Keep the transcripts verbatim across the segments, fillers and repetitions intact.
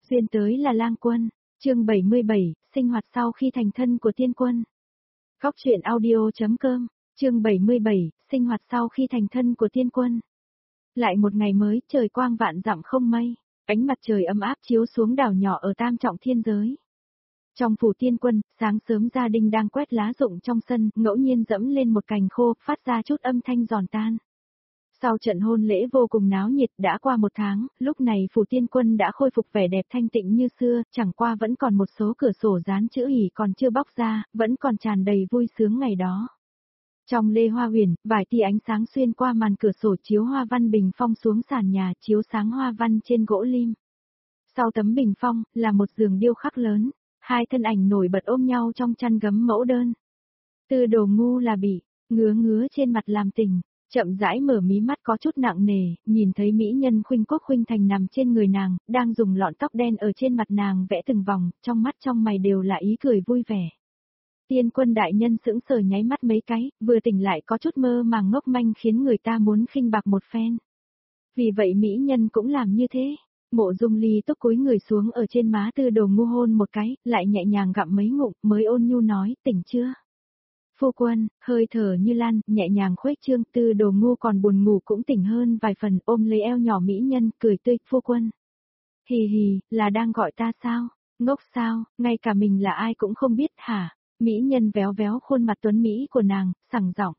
Xuyên tới là lang quân, chương bảy mươi bảy, sinh hoạt sau khi thành thân của tiên quân. Góc truyện audio.com, chương bảy mươi bảy, sinh hoạt sau khi thành thân của tiên quân. Lại một ngày mới, trời quang vạn dặm không mây, ánh mặt trời ấm áp chiếu xuống đảo nhỏ ở Tam Trọng Thiên Giới. Trong phủ tiên quân, sáng sớm gia đình đang quét lá rụng trong sân, ngẫu nhiên dẫm lên một cành khô, phát ra chút âm thanh giòn tan. Sau trận hôn lễ vô cùng náo nhiệt đã qua một tháng, lúc này phủ tiên quân đã khôi phục vẻ đẹp thanh tịnh như xưa, chẳng qua vẫn còn một số cửa sổ dán chữ ỷ còn chưa bóc ra, vẫn còn tràn đầy vui sướng ngày đó. Trong lê hoa huyền, vài tia ánh sáng xuyên qua màn cửa sổ chiếu hoa văn bình phong xuống sàn nhà, chiếu sáng hoa văn trên gỗ lim. Sau tấm bình phong, là một giường điêu khắc lớn, hai thân ảnh nổi bật ôm nhau trong chăn gấm mẫu đơn. Tư Đồ Ngu là bị, ngứa ngứa trên mặt làm tình. Chậm rãi mở mí mắt có chút nặng nề, nhìn thấy mỹ nhân Khuynh Quốc Khuynh Thành nằm trên người nàng, đang dùng lọn tóc đen ở trên mặt nàng vẽ từng vòng, trong mắt trong mày đều là ý cười vui vẻ. Tiên quân đại nhân sững sờ nháy mắt mấy cái, vừa tỉnh lại có chút mơ màng ngốc manh khiến người ta muốn khinh bạc một phen. Vì vậy mỹ nhân cũng làm như thế. Mộ Dung Ly túc cúi người xuống ở trên má Tư Đồ Ngu hôn một cái, lại nhẹ nhàng gặm mấy ngụm, mới ôn nhu nói, tỉnh chưa? Phu quân, hơi thở như lan, nhẹ nhàng khuếch trương. Tư Đồ Ngu còn buồn ngủ cũng tỉnh hơn vài phần, ôm lấy eo nhỏ mỹ nhân, cười tươi, phu quân. Hì hì, là đang gọi ta sao? Ngốc sao, ngay cả mình là ai cũng không biết hả? Mỹ nhân véo véo khuôn mặt tuấn Mỹ của nàng, sẳng giọng.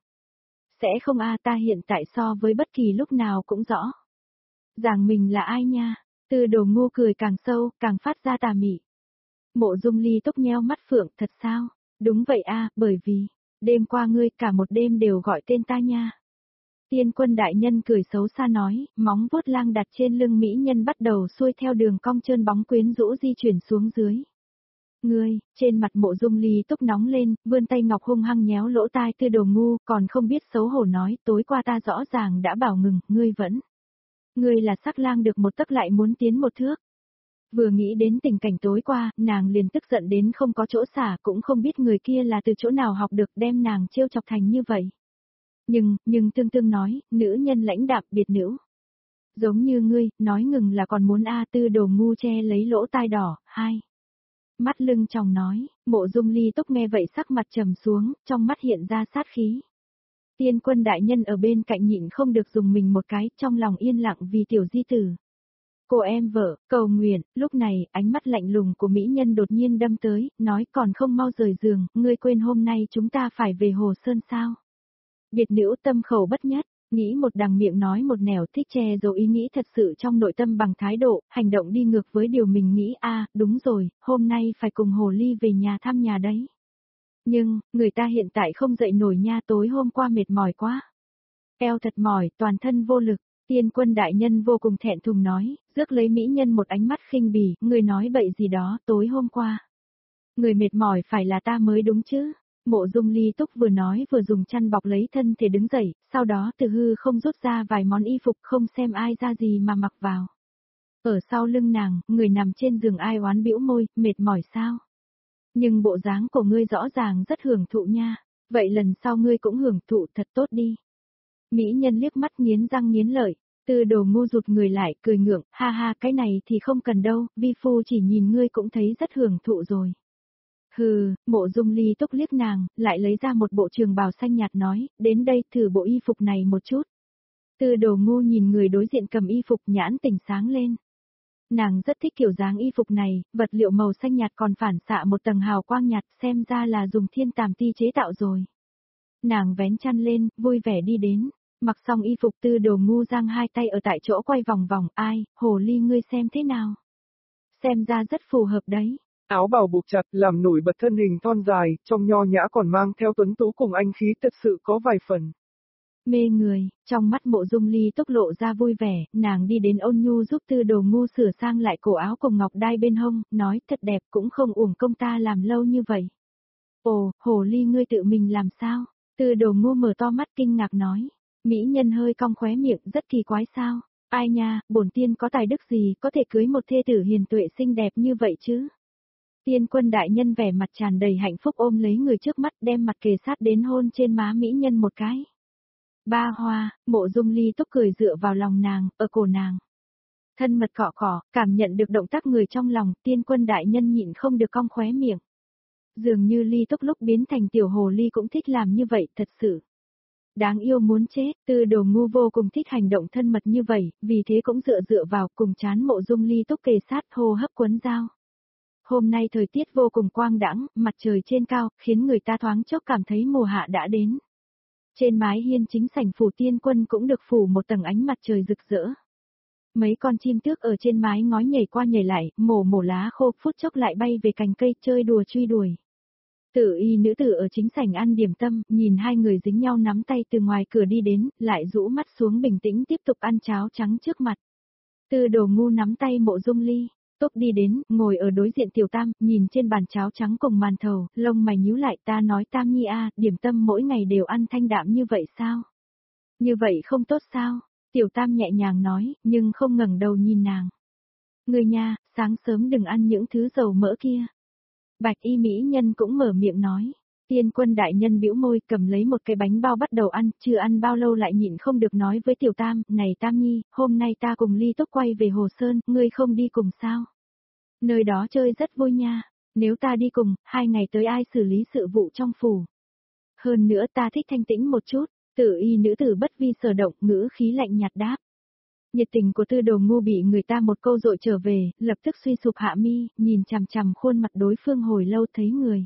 Sẽ không a, ta hiện tại so với bất kỳ lúc nào cũng rõ. Rằng mình là ai nha? Tư Đồ Ngu cười càng sâu, càng phát ra tà mị. Mộ Dung Ly túc nheo mắt phượng, thật sao? Đúng vậy a, bởi vì đêm qua ngươi cả một đêm đều gọi tên ta nha. Tiên quân đại nhân cười xấu xa nói, móng vuốt lang đặt trên lưng mỹ nhân bắt đầu xuôi theo đường cong trơn bóng quyến rũ di chuyển xuống dưới. Ngươi, trên mặt Mộ Dung Ly túc nóng lên, vươn tay ngọc hung hăng nhéo lỗ tai Tư Đồ Ngu, còn không biết xấu hổ nói, tối qua ta rõ ràng đã bảo ngừng, ngươi vẫn. Ngươi là sắc lang được một tấc lại muốn tiến một thước. Vừa nghĩ đến tình cảnh tối qua, nàng liền tức giận đến không có chỗ xả, cũng không biết người kia là từ chỗ nào học được đem nàng trêu chọc thành như vậy. Nhưng, nhưng tương tương nói, nữ nhân lãnh đạm biệt nữ. Giống như ngươi, nói ngừng là còn muốn a. Tư Đồ Ngu che lấy lỗ tai đỏ, hai. Mắt lưng tròng nói, Mộ Dung Ly túc nghe vậy sắc mặt trầm xuống, trong mắt hiện ra sát khí. Tiên quân đại nhân ở bên cạnh nhịn không được dùng mình một cái, trong lòng yên lặng vì tiểu di tử. Cô em vợ, cầu nguyện, lúc này, ánh mắt lạnh lùng của mỹ nhân đột nhiên đâm tới, nói còn không mau rời giường, ngươi quên hôm nay chúng ta phải về Hồ Sơn sao? Biệt nữ tâm khẩu bất nhất, nghĩ một đằng miệng nói một nẻo, thích che giấu ý nghĩ thật sự trong nội tâm bằng thái độ, hành động đi ngược với điều mình nghĩ. A, đúng rồi, hôm nay phải cùng Hồ Ly về nhà thăm nhà đấy. Nhưng, người ta hiện tại không dậy nổi nha, tối hôm qua mệt mỏi quá. Eo thật mỏi, toàn thân vô lực. Tiên quân đại nhân vô cùng thẹn thùng nói, rước lấy mỹ nhân một ánh mắt khinh bỉ, người nói bậy gì đó, tối hôm qua. Người mệt mỏi phải là ta mới đúng chứ. Mộ Dung Ly túc vừa nói vừa dùng chăn bọc lấy thân thể đứng dậy, sau đó từ hư không rút ra vài món y phục không xem ai ra gì mà mặc vào. Ở sau lưng nàng, người nằm trên giường ai oán bĩu môi, mệt mỏi sao? Nhưng bộ dáng của ngươi rõ ràng rất hưởng thụ nha, vậy lần sau ngươi cũng hưởng thụ thật tốt đi. Mỹ nhân liếc mắt nghiến răng nghiến lợi, Tư Đồ Ngu rụt người lại, cười ngượng, ha ha cái này thì không cần đâu, vi phu chỉ nhìn ngươi cũng thấy rất hưởng thụ rồi. Hừ, Mộ Dung Ly túc liếc nàng, lại lấy ra một bộ trường bào xanh nhạt nói, đến đây thử bộ y phục này một chút. Tư Đồ Ngu nhìn người đối diện cầm y phục nhãn tỉnh sáng lên. Nàng rất thích kiểu dáng y phục này, vật liệu màu xanh nhạt còn phản xạ một tầng hào quang nhạt, xem ra là dùng thiên tàm ti chế tạo rồi. Nàng vén chăn lên, vui vẻ đi đến. Mặc xong y phục Tư Đồ Ngu giang hai tay ở tại chỗ quay vòng vòng, ai, Hồ Ly ngươi xem thế nào? Xem ra rất phù hợp đấy. Áo bào buộc chặt làm nổi bật thân hình thon dài, trong nho nhã còn mang theo tuấn tú cùng anh khí thật sự có vài phần. Mê người, trong mắt Mộ Dung Ly túc lộ ra vui vẻ, nàng đi đến ôn nhu giúp Tư Đồ Ngu sửa sang lại cổ áo cùng ngọc đai bên hông, nói thật đẹp cũng không uổng công ta làm lâu như vậy. Ồ, Hồ Ly ngươi tự mình làm sao? Tư Đồ Ngu mở to mắt kinh ngạc nói. Mỹ nhân hơi cong khóe miệng, rất kỳ quái sao? Ai nha, bổn tiên có tài đức gì có thể cưới một thê tử hiền tuệ xinh đẹp như vậy chứ? Tiên quân đại nhân vẻ mặt tràn đầy hạnh phúc ôm lấy người trước mắt đem mặt kề sát đến hôn trên má mỹ nhân một cái. Ba hoa, Mộ Dung Ly túc cười dựa vào lòng nàng, ở cổ nàng. Thân mật cọ cọ, cảm nhận được động tác người trong lòng, tiên quân đại nhân nhịn không được cong khóe miệng. Dường như Ly Túc lúc biến thành tiểu hồ ly cũng thích làm như vậy, thật sự. Đáng yêu muốn chết, Tư Đồ Ngu vô cùng thích hành động thân mật như vậy, vì thế cũng dựa dựa vào cùng chán Mộ Dung Ly Túc kề sát hô hấp quấn dao. Hôm nay thời tiết vô cùng quang đãng, mặt trời trên cao, khiến người ta thoáng chốc cảm thấy mùa hạ đã đến. Trên mái hiên chính sảnh phủ tiên quân cũng được phủ một tầng ánh mặt trời rực rỡ. Mấy con chim tước ở trên mái ngói nhảy qua nhảy lại, mổ mổ lá khô phút chốc lại bay về cành cây chơi đùa truy đuổi. Tử y nữ tử ở chính sảnh ăn điểm tâm, nhìn hai người dính nhau nắm tay từ ngoài cửa đi đến, lại rũ mắt xuống bình tĩnh tiếp tục ăn cháo trắng trước mặt. Tư Đồ Ngu nắm tay Mộ Dung Ly Túc đi đến, ngồi ở đối diện Tiểu Tam, nhìn trên bàn cháo trắng cùng màn thầu, lông mày nhíu lại, ta nói Tam Nhi a, điểm tâm mỗi ngày đều ăn thanh đạm như vậy sao? Như vậy không tốt sao? Tiểu Tam nhẹ nhàng nói, nhưng không ngẩng đầu nhìn nàng. Người nha, sáng sớm đừng ăn những thứ dầu mỡ kia. Bạch y mỹ nhân cũng mở miệng nói. Tiên quân đại nhân bĩu môi cầm lấy một cái bánh bao bắt đầu ăn, chưa ăn bao lâu lại nhịn không được nói với Tiểu Tam, này Tam Nhi, hôm nay ta cùng Ly Túc quay về Hồ Sơn, ngươi không đi cùng sao? Nơi đó chơi rất vui nha, nếu ta đi cùng, hai ngày tới ai xử lý sự vụ trong phủ? Hơn nữa ta thích thanh tĩnh một chút, Tử y nữ tử bất vi sở động, ngữ khí lạnh nhạt đáp. Nhiệt tình của Tư Đồ Ngu bị người ta một câu dội trở về, lập tức suy sụp hạ mi, nhìn chằm chằm khuôn mặt đối phương hồi lâu thấy người.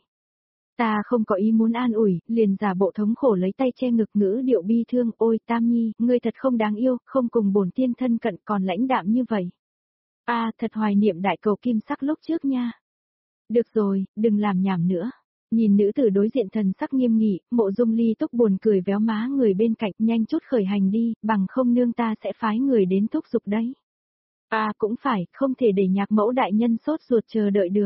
Ta không có ý muốn an ủi, liền giả bộ thống khổ lấy tay che ngực ngữ điệu bi thương, ôi Tam Nhi, ngươi thật không đáng yêu, không cùng bổn tiên thân cận còn lãnh đạm như vậy. A à, thật hoài niệm đại cầu kim sắc lúc trước nha. Được rồi, đừng làm nhảm nữa. Nhìn nữ tử đối diện thần sắc nghiêm nghị, Mộ Dung Ly Túc buồn cười véo má người bên cạnh, nhanh chút khởi hành đi, bằng không nương ta sẽ phái người đến thúc giục đấy. À cũng phải, không thể để nhạc mẫu đại nhân sốt ruột chờ đợi được.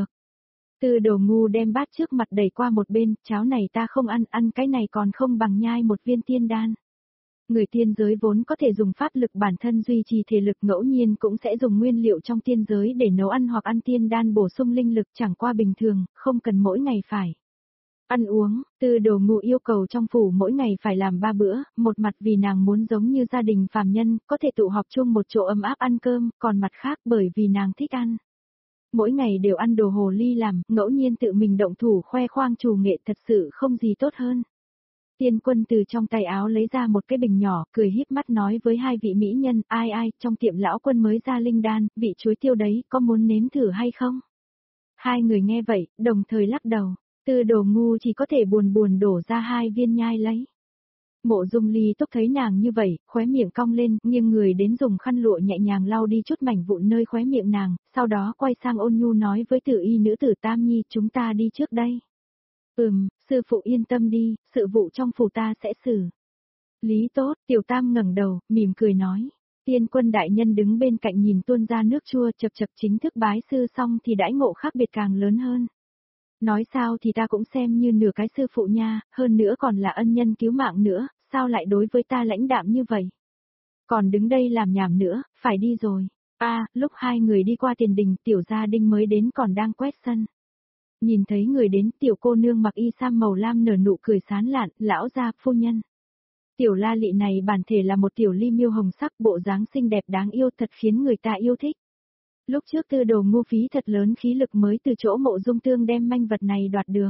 Tư Đồ Ngu đem bát trước mặt đẩy qua một bên, cháo này ta không ăn, ăn cái này còn không bằng nhai một viên tiên đan. Người tiên giới vốn có thể dùng pháp lực bản thân duy trì thể lực, ngẫu nhiên cũng sẽ dùng nguyên liệu trong tiên giới để nấu ăn hoặc ăn tiên đan bổ sung linh lực, chẳng qua bình thường, không cần mỗi ngày phải ăn uống. Tư Đồ Ngu yêu cầu trong phủ mỗi ngày phải làm ba bữa, một mặt vì nàng muốn giống như gia đình phàm nhân, có thể tụ họp chung một chỗ ấm áp ăn cơm, còn mặt khác bởi vì nàng thích ăn. Mỗi ngày đều ăn đồ hồ ly làm, ngẫu nhiên tự mình động thủ khoe khoang trù nghệ thật sự không gì tốt hơn. Tiên quân từ trong tay áo lấy ra một cái bình nhỏ, cười híp mắt nói với hai vị mỹ nhân, ai ai, trong tiệm lão quân mới ra linh đan, vị chuối tiêu đấy, có muốn nếm thử hay không? Hai người nghe vậy, đồng thời lắc đầu, Tư Đồ Ngu chỉ có thể buồn buồn đổ ra hai viên nhai lấy. Mộ Dung Ly Túc thấy nàng như vậy, khóe miệng cong lên, nghiêng người đến dùng khăn lụa nhẹ nhàng lau đi chút mảnh vụn nơi khóe miệng nàng, sau đó quay sang ôn nhu nói với Tử y nữ tử Tam Nhi, chúng ta đi trước đây. Ừm, sư phụ yên tâm đi, sự vụ trong phủ ta sẽ xử lý tốt. Tiểu Tam ngẩng đầu, mỉm cười nói. Tiên quân đại nhân đứng bên cạnh nhìn tuôn ra nước chua, chập chập chính thức bái sư xong thì đãi ngộ khác biệt càng lớn hơn. Nói sao thì ta cũng xem như nửa cái sư phụ nha, hơn nữa còn là ân nhân cứu mạng nữa, sao lại đối với ta lãnh đạm như vậy? Còn đứng đây làm nhảm nữa, phải đi rồi. A, à, lúc hai người đi qua tiền đình, tiểu gia đinh mới đến còn đang quét sân. Nhìn thấy người đến, tiểu cô nương mặc y sam màu lam nở nụ cười sán lạn, lão gia, phu nhân. Tiểu la lị này bản thể là một tiểu ly miêu hồng sắc, bộ dáng xinh đẹp đáng yêu thật khiến người ta yêu thích. Lúc trước Tư Đồ Ngu phí thật lớn khí lực mới từ chỗ Mộ Dung Tương đem manh vật này đoạt được.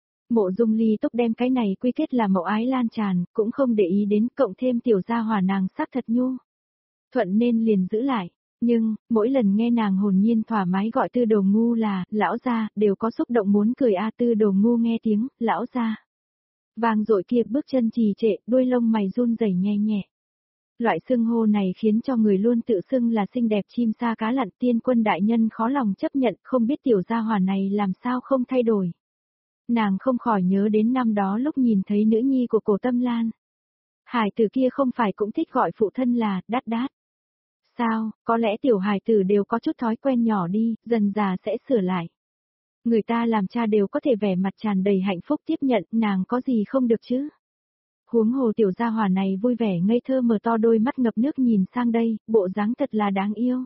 Mộ Dung Ly Túc đem cái này quy kết là mẫu ái lan tràn, cũng không để ý đến, cộng thêm tiểu gia hỏa nàng sắc thật nhu thuận nên liền giữ lại. Nhưng, mỗi lần nghe nàng hồn nhiên thoải mái gọi Tư Đồ Ngu là, lão gia, đều có xúc động muốn cười a. Tư Đồ Ngu nghe tiếng, lão gia. Vang dội kia bước chân trì trệ, đuôi lông mày run rẩy nhẹ nhẹ. Loại xưng hô này khiến cho người luôn tự xưng là xinh đẹp chim sa cá lặn. Tiên quân đại nhân khó lòng chấp nhận, không biết tiểu gia hỏa này làm sao không thay đổi. Nàng không khỏi nhớ đến năm đó lúc nhìn thấy nữ nhi của Cổ Tâm Lan. Hải tử kia không phải cũng thích gọi phụ thân là đát đát. Sao, có lẽ tiểu hài tử đều có chút thói quen nhỏ đi, dần già sẽ sửa lại. Người ta làm cha đều có thể vẻ mặt tràn đầy hạnh phúc tiếp nhận, nàng có gì không được chứ? Huống hồ tiểu gia hỏa này vui vẻ ngây thơ mở to đôi mắt ngập nước nhìn sang đây, bộ dáng thật là đáng yêu.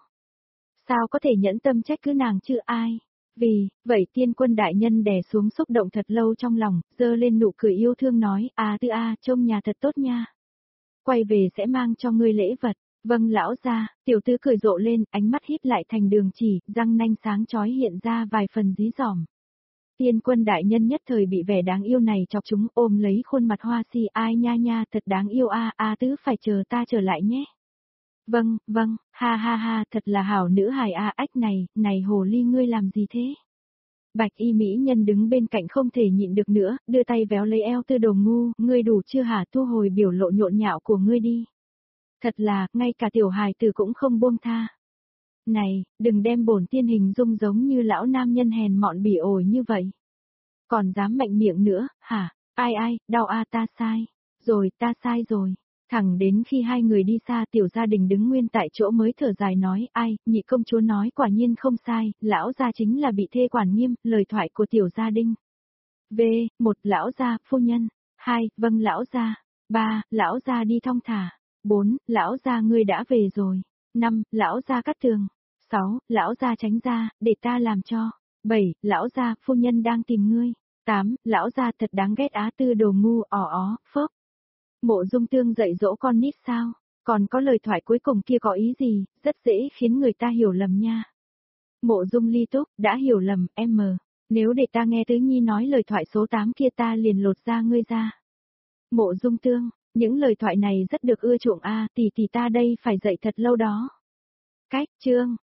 Sao có thể nhẫn tâm trách cứ nàng chứ ai? Vì, vậy tiên quân đại nhân đè xuống xúc động thật lâu trong lòng, dơ lên nụ cười yêu thương nói, à Tư a, trông nhà thật tốt nha. Quay về sẽ mang cho ngươi lễ vật. Vâng lão gia, tiểu tứ cười rộ lên, ánh mắt híp lại thành đường chỉ, răng nanh sáng chói hiện ra vài phần dí dỏm. Tiên quân đại nhân nhất thời bị vẻ đáng yêu này chọc chúng, ôm lấy khuôn mặt hoa si, ai nha nha thật đáng yêu a, a tứ phải chờ ta trở lại nhé. Vâng, vâng, ha ha ha, thật là hảo nữ hài a, ách này, này hồ ly ngươi làm gì thế? Bạch y mỹ nhân đứng bên cạnh không thể nhịn được nữa, đưa tay véo lấy eo Tư Đồ ngu, ngươi đủ chưa hả, thu hồi biểu lộ nhộn nhạo của ngươi đi. Thật là, ngay cả tiểu hài tử cũng không buông tha. Này, đừng đem bổn tiên hình dung giống như lão nam nhân hèn mọn bỉ ổi như vậy. Còn dám mạnh miệng nữa, hả? Ai ai, đau a ta sai. Rồi, ta sai rồi. Thẳng đến khi hai người đi xa tiểu gia đình đứng nguyên tại chỗ mới thở dài nói, ai, nhị công chúa nói quả nhiên không sai, lão gia chính là bị thê quản nghiêm, lời thoại của tiểu gia đình. V, một lão gia, phu nhân. Hai, vâng lão gia. Ba, lão gia đi thong thả. Bốn, lão gia ngươi đã về rồi. Năm, lão gia cắt tường. Sáu, lão gia tránh ra, để ta làm cho. Bảy, lão gia, phu nhân đang tìm ngươi. Tám, lão gia thật đáng ghét á Tư Đồ ngu, ỏ ó, phớp. Mộ Dung Tương dạy dỗ con nít sao? Còn có lời thoại cuối cùng kia có ý gì, rất dễ khiến người ta hiểu lầm nha. Mộ Dung Ly Túc, đã hiểu lầm, em mờ. Nếu để ta nghe Tứ Nhi nói lời thoại số tám kia ta liền lột da ngươi ra. Mộ Dung Tương, những lời thoại này rất được ưa chuộng a, tỷ tỷ ta đây phải dạy thật lâu đó. Cách chương